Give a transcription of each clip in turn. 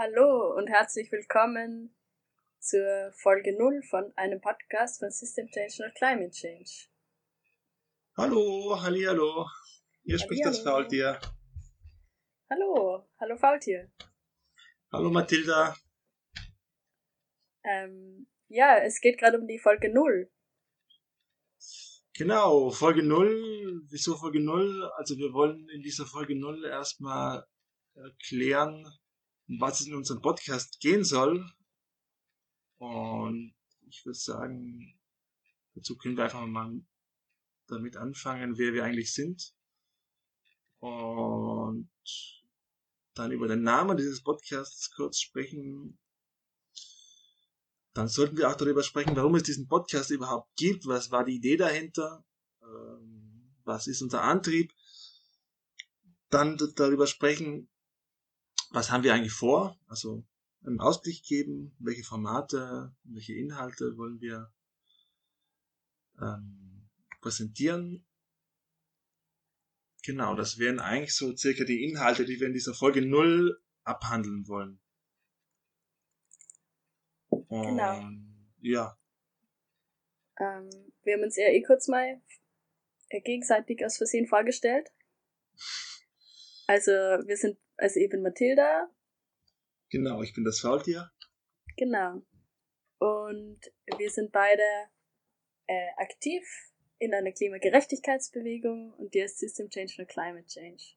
Hallo und herzlich willkommen zur Folge 0 von einem Podcast von System Change und Climate Change. Hallo, hallihallo. Hier spricht das Hallihallo. Faultier. Hallo Faultier. Hallo Mathilda. Es geht gerade um die Folge 0. Genau, Folge 0. Wieso Folge 0? Also wir wollen in dieser Folge 0 erstmal erklären, um was es in unserem Podcast gehen soll. Und ich würde sagen, dazu können wir einfach mal damit anfangen, wer wir eigentlich sind. Und dann über den Namen dieses Podcasts kurz sprechen. Dann sollten wir auch darüber sprechen, warum es diesen Podcast überhaupt gibt. Was war die Idee dahinter? Was ist unser Antrieb? Dann darüber sprechen, was haben wir eigentlich vor? Also einen Ausblick geben, welche Formate, welche Inhalte wollen wir präsentieren. Genau, das wären eigentlich so circa die Inhalte, die wir in dieser Folge 0 abhandeln wollen. Genau. Ja. Wir haben uns ja kurz mal gegenseitig aus Versehen vorgestellt. Also wir sind eben Mathilda. Genau, ich bin das Faultier. Genau. Und wir sind beide aktiv in einer Klimagerechtigkeitsbewegung und die ist System Change und Climate Change.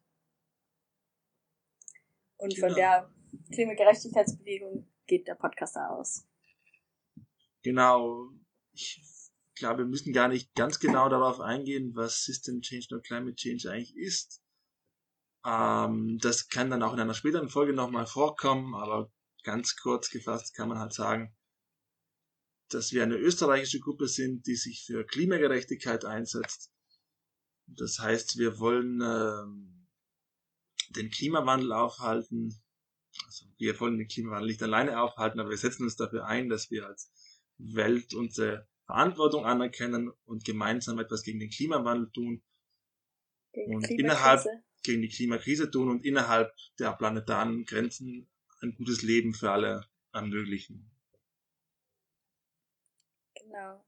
Und Genau. Von der Klimagerechtigkeitsbewegung geht der Podcast aus. Genau. Ich glaube, wir müssen gar nicht ganz genau darauf eingehen, was System Change und Climate Change eigentlich ist. Das kann dann auch in einer späteren Folge nochmal vorkommen, aber ganz kurz gefasst kann man halt sagen, dass wir eine österreichische Gruppe sind, die sich für Klimagerechtigkeit einsetzt. Das heißt, wir wollen den Klimawandel aufhalten. Also wir wollen den Klimawandel nicht alleine aufhalten, aber wir setzen uns dafür ein, dass wir als Welt unsere Verantwortung anerkennen und gemeinsam etwas gegen den Klimawandel tun. Und gegen die Klimakrise tun und innerhalb der planetaren Grenzen ein gutes Leben für alle ermöglichen. Genau.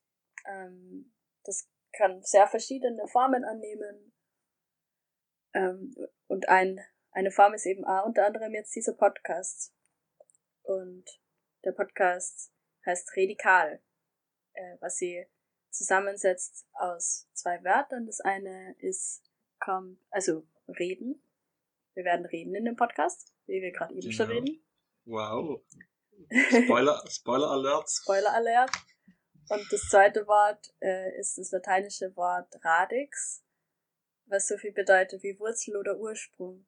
Das kann sehr verschiedene Formen annehmen. Und eine Form ist eben auch unter anderem jetzt dieser Podcast. Und der Podcast heißt Redikal, was sie zusammensetzt aus 2 Wörtern. Das eine reden. Wir werden reden in dem Podcast, wie wir gerade eben schon reden. Wow. Spoiler Alert. Spoiler Alert. Und das zweite Wort ist das lateinische Wort radix, was so viel bedeutet wie Wurzel oder Ursprung.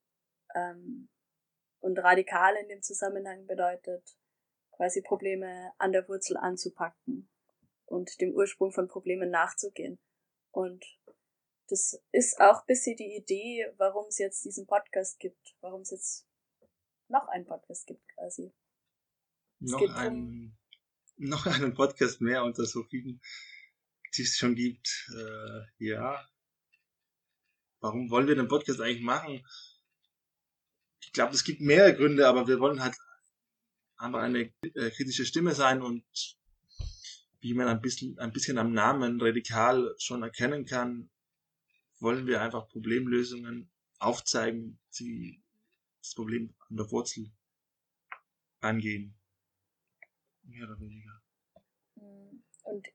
Und radikal in dem Zusammenhang bedeutet quasi Probleme an der Wurzel anzupacken und dem Ursprung von Problemen nachzugehen. Und das ist auch ein bisschen die Idee, warum es jetzt diesen Podcast gibt, warum es jetzt noch einen Podcast gibt quasi. Noch einen Podcast mehr unter so vielen, die es schon gibt. Ja. Warum wollen wir den Podcast eigentlich machen? Ich glaube, es gibt mehrere Gründe, aber wir wollen halt einfach eine kritische Stimme sein und wie man ein bisschen am Namen radikal schon erkennen kann, wollen wir einfach Problemlösungen aufzeigen, die das Problem an der Wurzel angehen. Mehr oder weniger. Und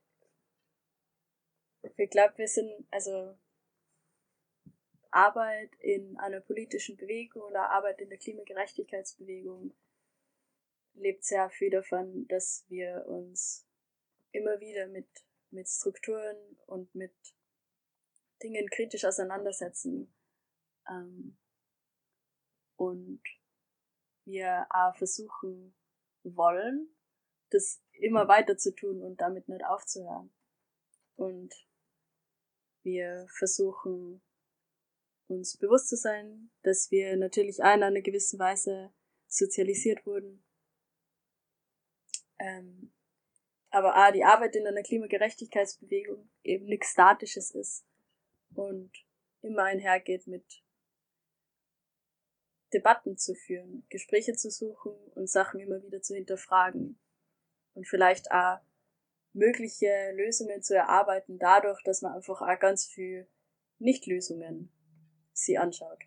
ich glaube, Arbeit in einer politischen Bewegung oder Arbeit in der Klimagerechtigkeitsbewegung lebt sehr viel davon, dass wir uns immer wieder mit Strukturen und mit Dingen kritisch auseinandersetzen. Und wir auch versuchen wollen, das immer weiter zu tun und damit nicht aufzuhören. Und wir versuchen uns bewusst zu sein, dass wir natürlich auch in einer gewissen Weise sozialisiert wurden. Aber auch die Arbeit in einer Klimagerechtigkeitsbewegung eben nichts Statisches ist und immer einhergeht mit Debatten zu führen, Gespräche zu suchen und Sachen immer wieder zu hinterfragen und vielleicht auch mögliche Lösungen zu erarbeiten dadurch, dass man einfach auch ganz viel Nicht-Lösungen sie anschaut.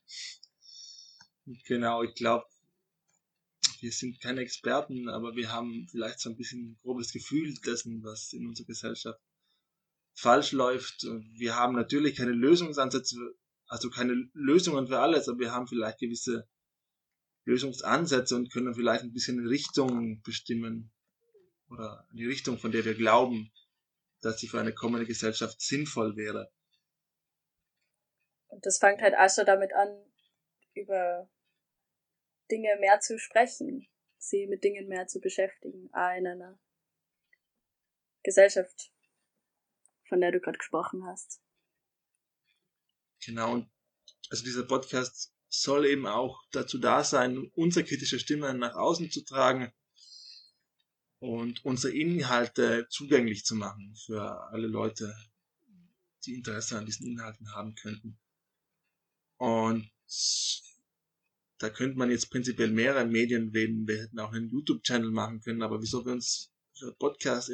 Genau, ich glaube, wir sind keine Experten, aber wir haben vielleicht so ein bisschen ein grobes Gefühl dessen, was in unserer Gesellschaft falsch läuft. Wir haben natürlich keine Lösungsansätze, also keine Lösungen für alles, aber wir haben vielleicht gewisse Lösungsansätze und können vielleicht ein bisschen eine Richtung bestimmen oder eine Richtung, von der wir glauben, dass sie für eine kommende Gesellschaft sinnvoll wäre. Und das fängt halt auch schon damit an, über Dinge mehr zu sprechen, sie mit Dingen mehr zu beschäftigen, auch in einer Gesellschaft, von der du gerade gesprochen hast. Genau, also dieser Podcast soll eben auch dazu da sein, unsere kritische Stimme nach außen zu tragen und unsere Inhalte zugänglich zu machen für alle Leute, die Interesse an diesen Inhalten haben könnten. Und da könnte man jetzt prinzipiell mehrere Medien wählen. Wir hätten auch einen YouTube-Channel machen können, aber wieso wir uns für Podcast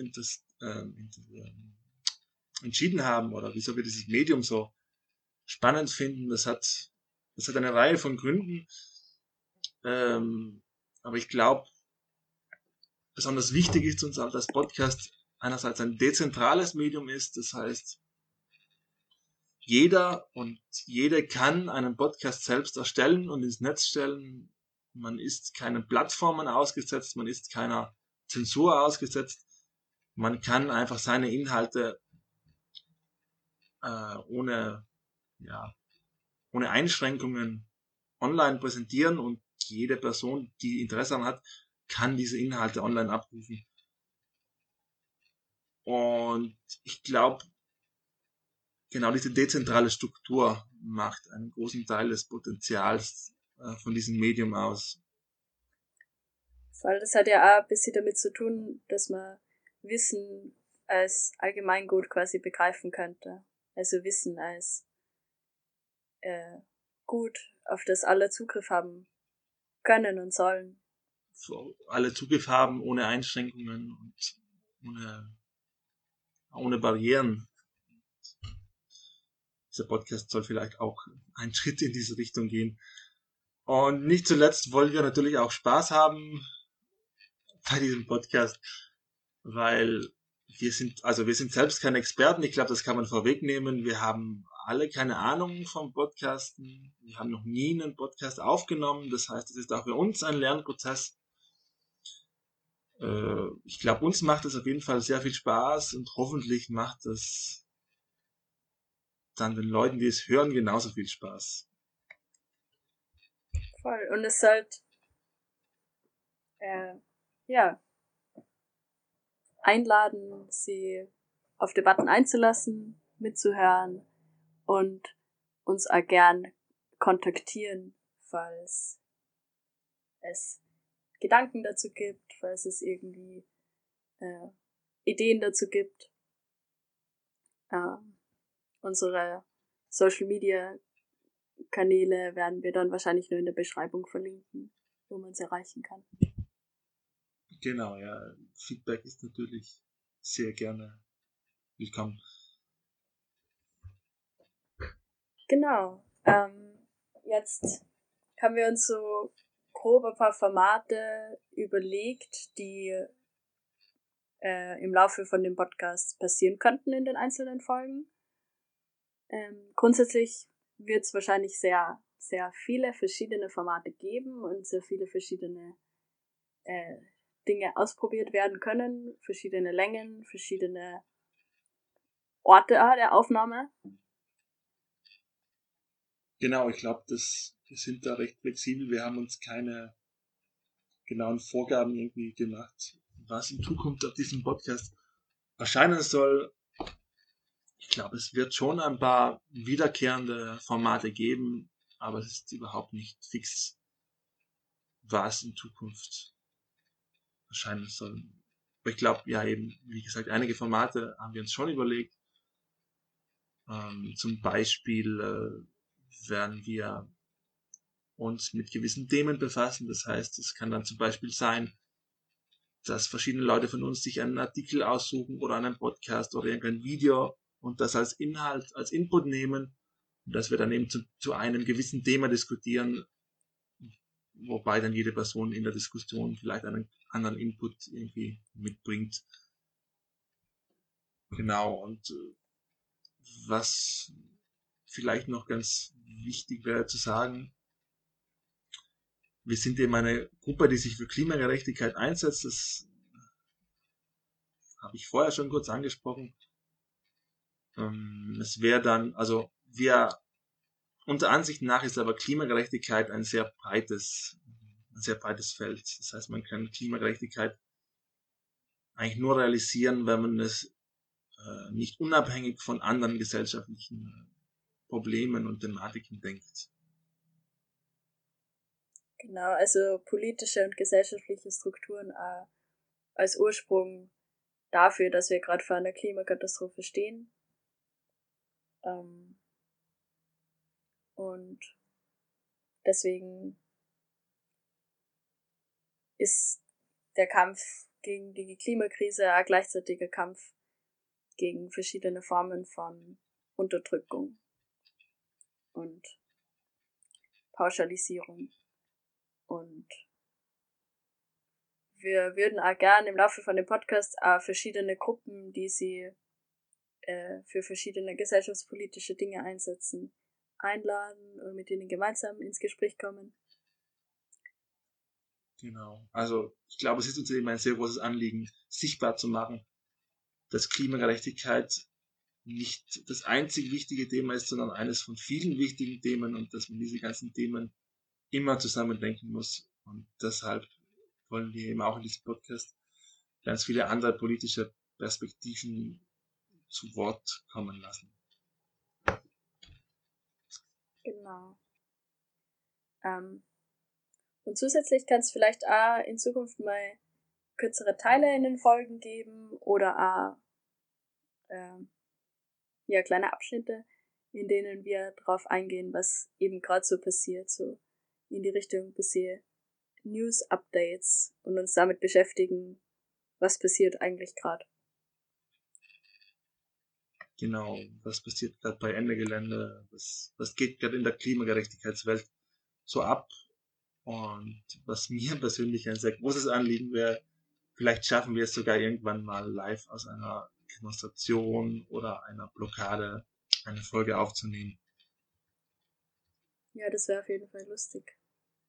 entschieden haben oder wieso wir dieses Medium so spannend finden, das hat eine Reihe von Gründen. Aber ich glaube, besonders wichtig ist uns auch, dass Podcast einerseits ein dezentrales Medium ist, das heißt, jeder und jede kann einen Podcast selbst erstellen und ins Netz stellen. Man ist keinen Plattformen ausgesetzt, man ist keiner Zensur ausgesetzt. Man kann einfach seine Inhalte ohne Einschränkungen online präsentieren und jede Person, die Interesse daran hat, kann diese Inhalte online abrufen. Und ich glaube, genau diese dezentrale Struktur macht einen großen Teil des Potenzials von diesem Medium aus. Weil das hat ja auch ein bisschen damit zu tun, dass man Wissen als Allgemeingut quasi begreifen könnte. Also Wissen als Gut, auf das alle Zugriff haben können und sollen. So, alle Zugriff haben ohne Einschränkungen und ohne Barrieren. Dieser Podcast soll vielleicht auch einen Schritt in diese Richtung gehen. Und nicht zuletzt wollen wir natürlich auch Spaß haben bei diesem Podcast, weil wir sind selbst keine Experten. Ich glaube, das kann man vorwegnehmen. Wir haben alle keine Ahnung vom Podcasten. Wir haben noch nie einen Podcast aufgenommen. Das heißt, es ist auch für uns ein Lernprozess. Ich glaube, uns macht es auf jeden Fall sehr viel Spaß und hoffentlich macht es dann den Leuten, die es hören, genauso viel Spaß. Voll. Und es ist halt einladen, sie auf Debatten einzulassen, mitzuhören und uns auch gern kontaktieren, falls es Gedanken dazu gibt, falls es irgendwie Ideen dazu gibt. Unsere Social Media Kanäle werden wir dann wahrscheinlich nur in der Beschreibung verlinken, wo man es erreichen kann. Genau, ja. Feedback ist natürlich sehr gerne willkommen. Genau. Jetzt haben wir uns so grob ein paar Formate überlegt, die im Laufe von dem Podcast passieren könnten in den einzelnen Folgen. Grundsätzlich wird es wahrscheinlich sehr, sehr viele verschiedene Formate geben und sehr viele verschiedene Dinge ausprobiert werden können, verschiedene Längen, verschiedene Orte der Aufnahme. Genau, ich glaube, wir sind da recht flexibel. Wir haben uns keine genauen Vorgaben irgendwie gemacht, was in Zukunft auf diesem Podcast erscheinen soll. Ich glaube, es wird schon ein paar wiederkehrende Formate geben, aber es ist überhaupt nicht fix, was in Zukunft erscheinen soll. Aber ich glaube, ja eben, wie gesagt, einige Formate haben wir uns schon überlegt. Zum Beispiel werden wir uns mit gewissen Themen befassen. Das heißt, es kann dann zum Beispiel sein, dass verschiedene Leute von uns sich einen Artikel aussuchen oder einen Podcast oder irgendein Video und das als Inhalt, als Input nehmen und dass wir dann eben zu einem gewissen Thema diskutieren, wobei dann jede Person in der Diskussion vielleicht einen anderen Input irgendwie mitbringt. Genau, und was vielleicht noch ganz wichtig wäre zu sagen, wir sind eben eine Gruppe, die sich für Klimagerechtigkeit einsetzt. Das habe ich vorher schon kurz angesprochen. Es wäre dann, also unserer Ansicht nach ist aber Klimagerechtigkeit ein sehr breites Feld. Das heißt, man kann Klimagerechtigkeit eigentlich nur realisieren, wenn man es nicht unabhängig von anderen gesellschaftlichen Problemen und Thematiken denkt. Genau, also politische und gesellschaftliche Strukturen als Ursprung dafür, dass wir gerade vor einer Klimakatastrophe stehen. Und deswegen ist der Kampf gegen die Klimakrise ein gleichzeitiger Kampf gegen verschiedene Formen von Unterdrückung und Pauschalisierung. Und wir würden auch gerne im Laufe von dem Podcast auch verschiedene Gruppen, die sie für verschiedene gesellschaftspolitische Dinge einsetzen, einladen und mit denen gemeinsam ins Gespräch kommen. Genau. Also ich glaube, es ist uns eben ein sehr großes Anliegen, sichtbar zu machen, dass Klimagerechtigkeit nicht das einzig wichtige Thema ist, sondern eines von vielen wichtigen Themen und dass man diese ganzen Themen immer zusammen denken muss. Und deshalb wollen wir eben auch in diesem Podcast ganz viele andere politische Perspektiven zu Wort kommen lassen. Genau. Und zusätzlich kann es vielleicht auch in Zukunft mal kürzere Teile in den Folgen geben oder auch kleine Abschnitte, in denen wir drauf eingehen, was eben gerade so passiert, so in die Richtung bisschen News-Updates und uns damit beschäftigen, was passiert eigentlich gerade. Genau, was passiert gerade bei Ende Gelände, was geht gerade in der Klimagerechtigkeitswelt so ab und was mir persönlich ein sehr großes Anliegen wäre, vielleicht schaffen wir es sogar irgendwann mal live aus einer Demonstration oder einer Blockade eine Folge aufzunehmen. Ja, das wäre auf jeden Fall lustig.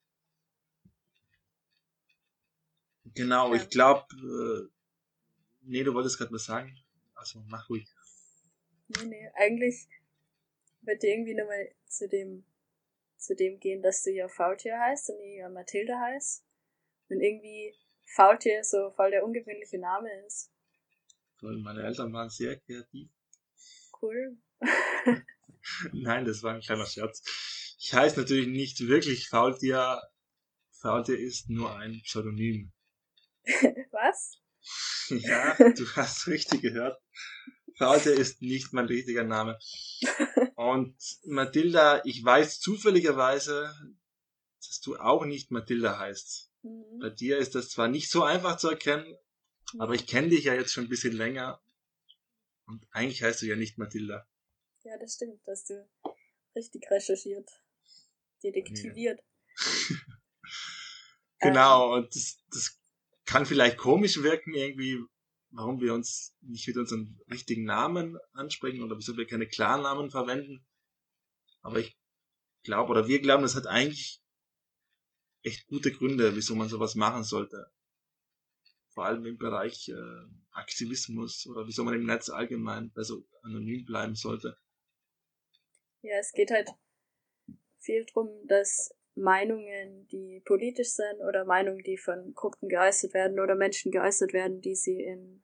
Genau, ich glaube, nee, du wolltest gerade was sagen, also mach ruhig. Nee, eigentlich wird irgendwie nochmal zu dem gehen, dass du ja Faultier heißt und ich ja Mathilde heißt. Und irgendwie Faultier so voll der ungewöhnliche Name ist. Meine Eltern waren sehr kreativ. Cool. Nein, das war ein kleiner Scherz. Ich heiße natürlich nicht wirklich Faultier. Faultier ist nur ein Pseudonym. Was? Ja, du hast richtig gehört. Faultier ist nicht mein richtiger Name. Und Mathilda, ich weiß zufälligerweise, dass du auch nicht Mathilda heißt. Mhm. Bei dir ist das zwar nicht so einfach zu erkennen, aber ich kenne dich ja jetzt schon ein bisschen länger. Und eigentlich heißt du ja nicht Mathilda. Ja, das stimmt, dass du richtig recherchiert, detektiviert. Ja. Genau, und das kann vielleicht komisch wirken irgendwie, warum wir uns nicht mit unseren richtigen Namen ansprechen oder wieso wir keine Klarnamen verwenden. Aber ich glaube, oder wir glauben, das hat eigentlich echt gute Gründe, wieso man sowas machen sollte. Vor allem im Bereich Aktivismus oder wieso man im Netz allgemein besser anonym bleiben sollte. Ja, es geht halt viel darum, dass Meinungen, die politisch sind oder Meinungen, die von Gruppen geäußert werden oder Menschen geäußert werden, die sie in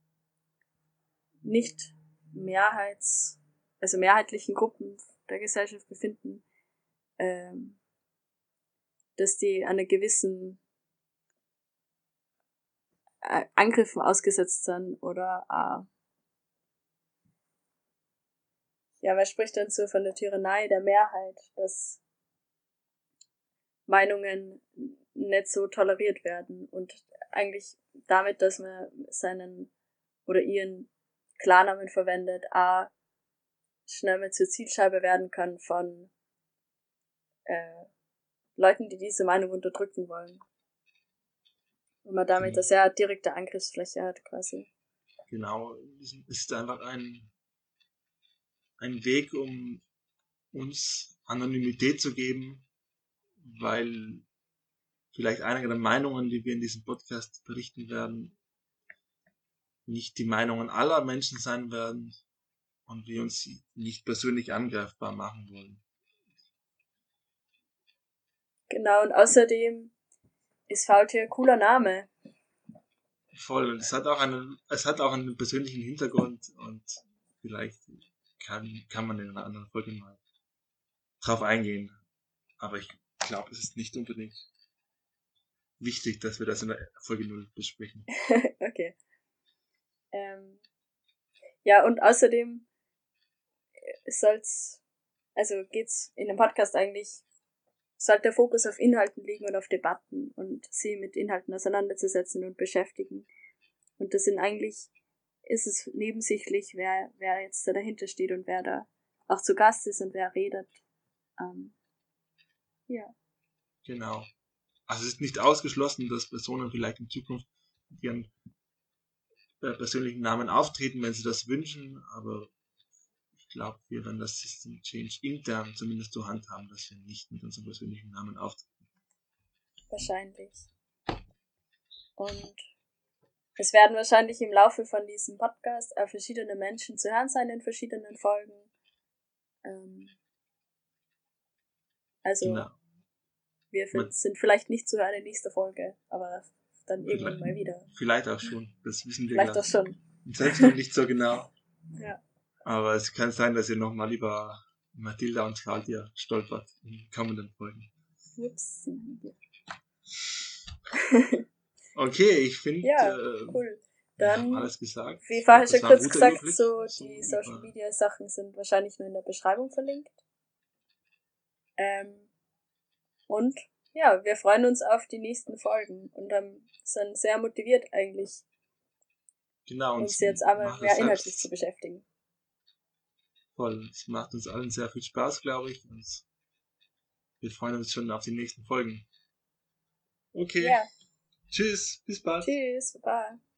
nicht mehrheitlichen Gruppen der Gesellschaft befinden, dass die einer gewissen Angriffen ausgesetzt sind oder man spricht dann so von der Tyrannei der Mehrheit, dass Meinungen nicht so toleriert werden und eigentlich damit, dass man seinen oder ihren Klarnamen verwendet, auch schnell mal zur Zielscheibe werden kann von Leuten, die diese Meinung unterdrücken wollen. Und man damit eine sehr direkte Angriffsfläche hat, quasi. Genau, es ist einfach ein Weg, um uns Anonymität zu geben, weil vielleicht einige der Meinungen, die wir in diesem Podcast berichten werden, nicht die Meinungen aller Menschen sein werden und wir uns nicht persönlich angreifbar machen wollen. Genau, und außerdem ist Faultier ein cooler Name. Voll, und es hat auch einen persönlichen Hintergrund und vielleicht kann man in einer anderen Folge mal drauf eingehen. Aber ich glaube, es ist nicht unbedingt wichtig, dass wir das in der Folge 0 besprechen. Okay. Ja, und außerdem geht's in dem Podcast eigentlich, sollte der Fokus auf Inhalten liegen und auf Debatten und sie mit Inhalten auseinanderzusetzen und beschäftigen. Und das ist es nebensächlich, wer jetzt da dahinter steht und wer da auch zu Gast ist und wer redet. Ja. Genau. Also es ist nicht ausgeschlossen, dass Personen vielleicht in Zukunft mit ihren persönlichen Namen auftreten, wenn sie das wünschen, aber ich glaube, wir werden das System Change intern zumindest so handhaben, dass wir nicht mit unserem persönlichen Namen auftreten. Wahrscheinlich. Und es werden wahrscheinlich im Laufe von diesem Podcast auch verschiedene Menschen zu hören sein in verschiedenen Folgen. Genau. Wir sind vielleicht nicht zu hören in nächster Folge, aber dann irgendwann mal wieder. Vielleicht auch schon, das wissen wir vielleicht auch schon. Selbst noch nicht so genau. Ja. Aber es kann sein, dass ihr nochmal über Mathilda und Claudia stolpert in kommenden Folgen. Ups. Okay, ich finde, ja, cool. Dann, wir haben alles gesagt. Wie vorher schon kurz gesagt, so die Social Media Sachen sind wahrscheinlich nur in der Beschreibung verlinkt. Und ja, wir freuen uns auf die nächsten Folgen und sind sehr motiviert eigentlich, uns jetzt aber mehr inhaltlich zu beschäftigen. Voll, es macht uns allen sehr viel Spaß, glaube ich, und wir freuen uns schon auf die nächsten Folgen. Okay, ja. Tschüss, bis bald. Tschüss, bye.